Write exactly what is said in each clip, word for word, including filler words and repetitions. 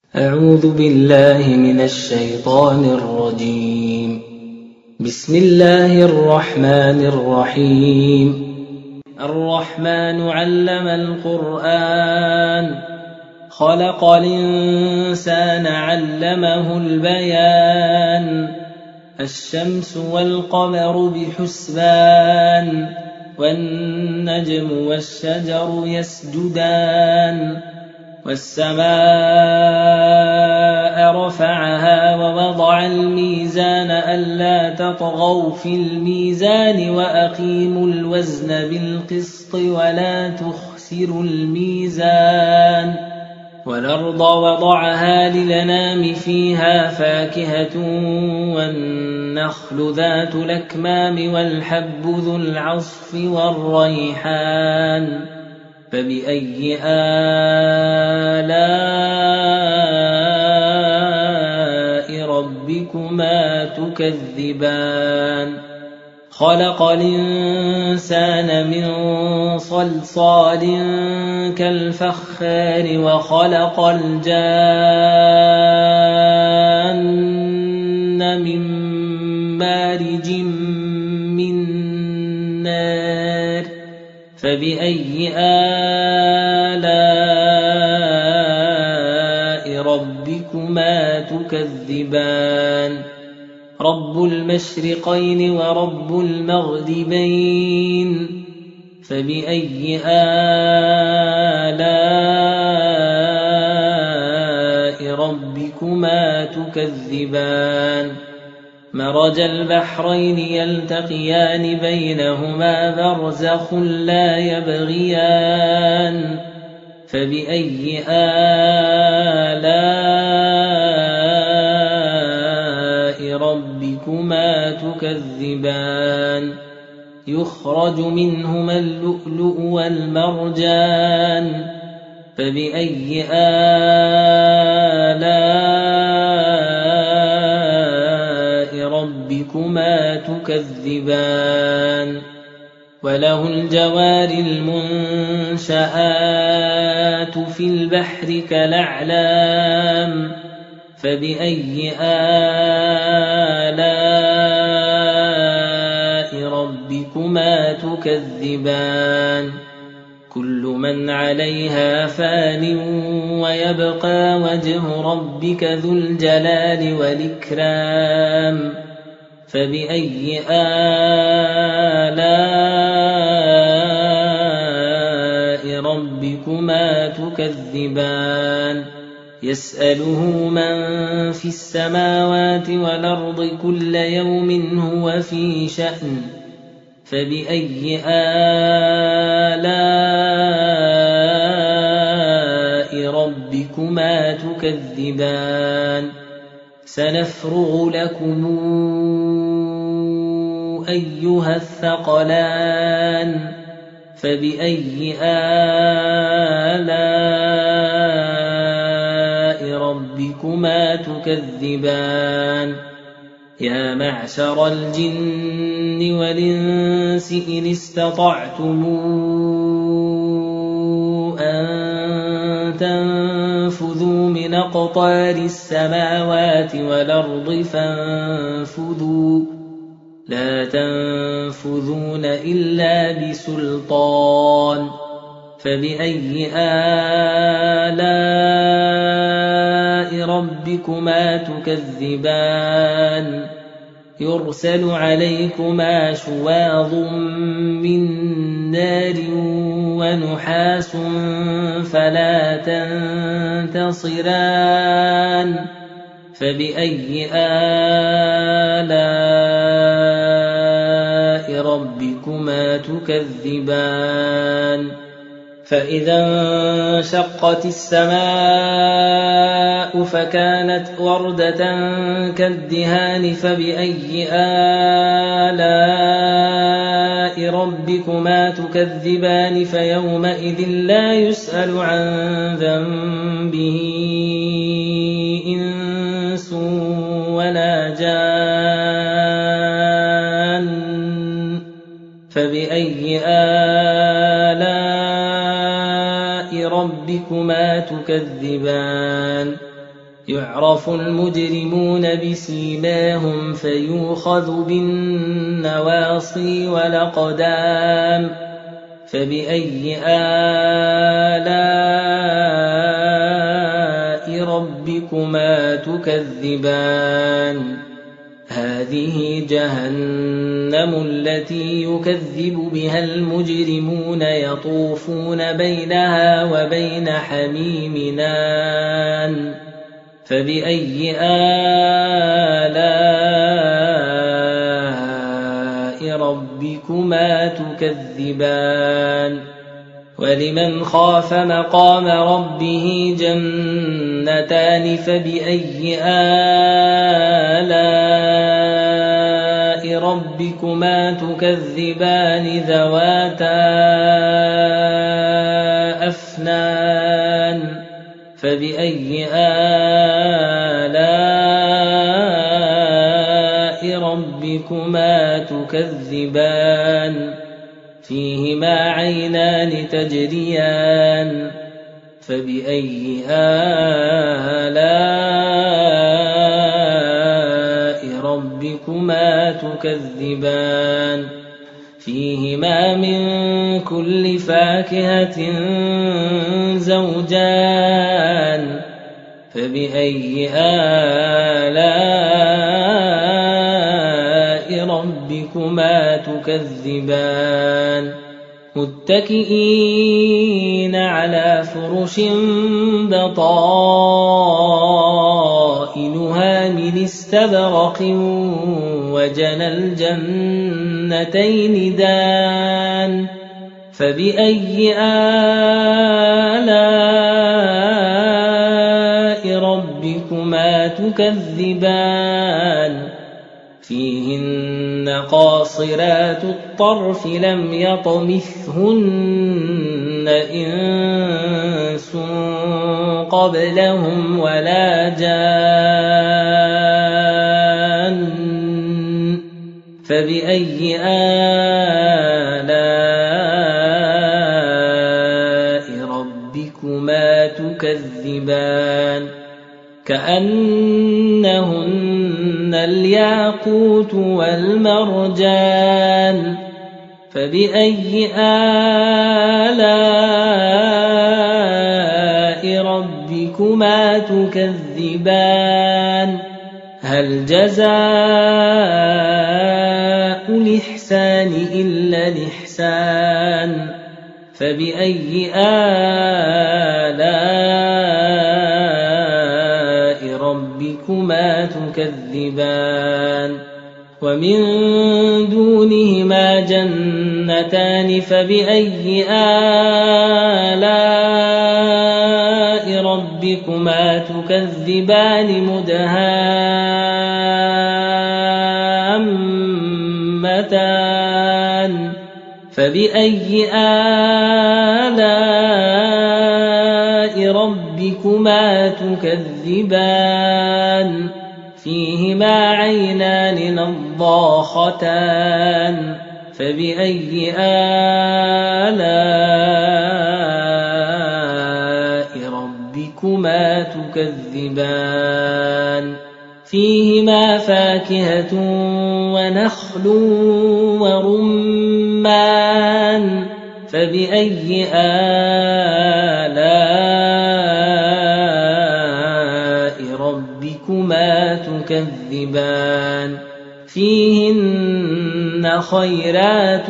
أعوذ بالله من الشيطان الرجيم. بسم الله الرحمن الرحيم. الرحمن علم القرآن خلق الإنسان علمه البيان الشمس والقمر بحسبان والنجم والشجر يسجدان والسماء رفعها ووضع الميزان ألا تطغوا في الميزان وأقيموا الوزن بالقسط ولا تخسروا الميزان والأرض وضعها للأنام فيها فاكهة والنخل ذات الأكمام والحب ذو العصف والريحان فبأي آلاء ربكما تكذبان خلق الإنسان من صلصال كالفخار وخلق الجان من مارج من نار فبأي آلاء ربكما تكذبان رب المشرقين ورب المغربين فبأي آلاء ربكما تكذبان مرج البحرين يلتقيان بينهما برزخ لا يبغيان فبأي آلاء ربكما تكذبان يخرج منهما اللؤلؤ والمرجان فبأي آلاء ربكما تكذبان وله الجوار المنشآت في البحر كالأعلام فبأي آلاء ربكما تكذبان كل من عليها فان ويبقى وجه ربك ذو الجلال والإكرام فبأي آلاء ربكما تكذبان يسأله من في السماوات والأرض كل يوم هو في شأن فبأي آلاء ربكما تكذبان سنفرغ لكم أيها الثقلان فبأي آلاء ربكما تكذبان يا معشر الجن والإنس إن استطعتم أن تنفذوا من أقطار السماوات والأرض فانفذوا لا تنفذون إلا بسلطان فبأي آلاء ربكما تكذبان يرسل عليكما شواظ من نار ونحاس فلا تنتصران فبأي آلاء ربكما تكذبان فإذا انشقت السماء فكانت وردة كالدهان فبأي آلاء ربكما تكذبان فيومئذ لا يسأل عن ذنبه إنس ولا جان فبأي آلاء ربكما تكذبان يعرف المجرمون بسيماهم فيؤخذ بالنواصي والأقدام فبأي آلاء ربكما تكذبان هذه جهنم التي يكذب بها المجرمون يطوفون بينها وبين حميم آن فبأي آلاء ربكما تكذبان ولمن خاف مقام ربه جنتان فبأي آلاء ربكما تكذبان ذواتا أفنان فبأي آلاء ربكما تكذبان فيهما عينان تجريان فبأي آلاء ربكما تكذبان فيهما من كل فاكهة زوجان فبأي آلاء ربكما تكذبان متكئين على فرش بطائنها من استبرق وجنى الجنتين دان فبأي آلاء ربكما تكذبان فيهن قاصرات الطرف لم يطمثهن إنس قبلهم ولا جان فبأي آلاء ربكما تكذبان كأنهن الياقوت والمرجان فبأي آلاء ربكما تكذبان هل جزاء الإحسان إلا الإحسان فبأي آلاء ربكما تكذبان ومن دونهما جنتان فبأي آلاء ربكما تكذبان مدهامتان فبأي آلاء ربكما تكذبان فيهما عينان نضاختان فبأي آلاء ربكما تكذبان فيهما فاكهة ونخل ورمان فبأي آلاء ربكما تكذبان فيهن خيرات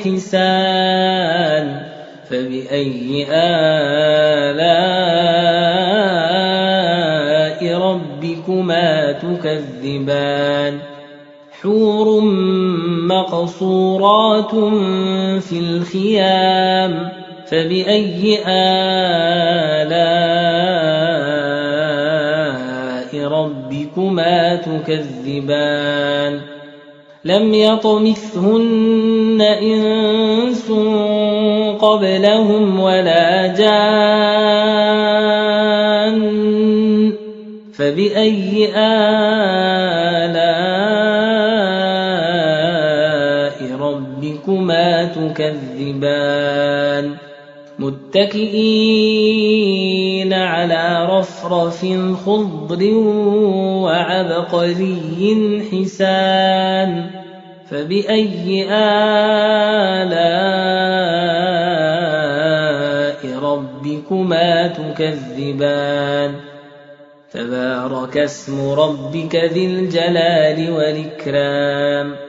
حسان فبأي آلاء ربكما تكذبان حور مقصورات في الخيام فبأي آلاء ربكما تكذبان لم يطمثهن إنس قبلهم ولا جان فبأي آلاء ربكما تكذبان متكئين على رفرف خضر وعبقري حسان فبأي آلاء ربكما تكذبان تبارك اسم ربك ذي الجلال والإكرام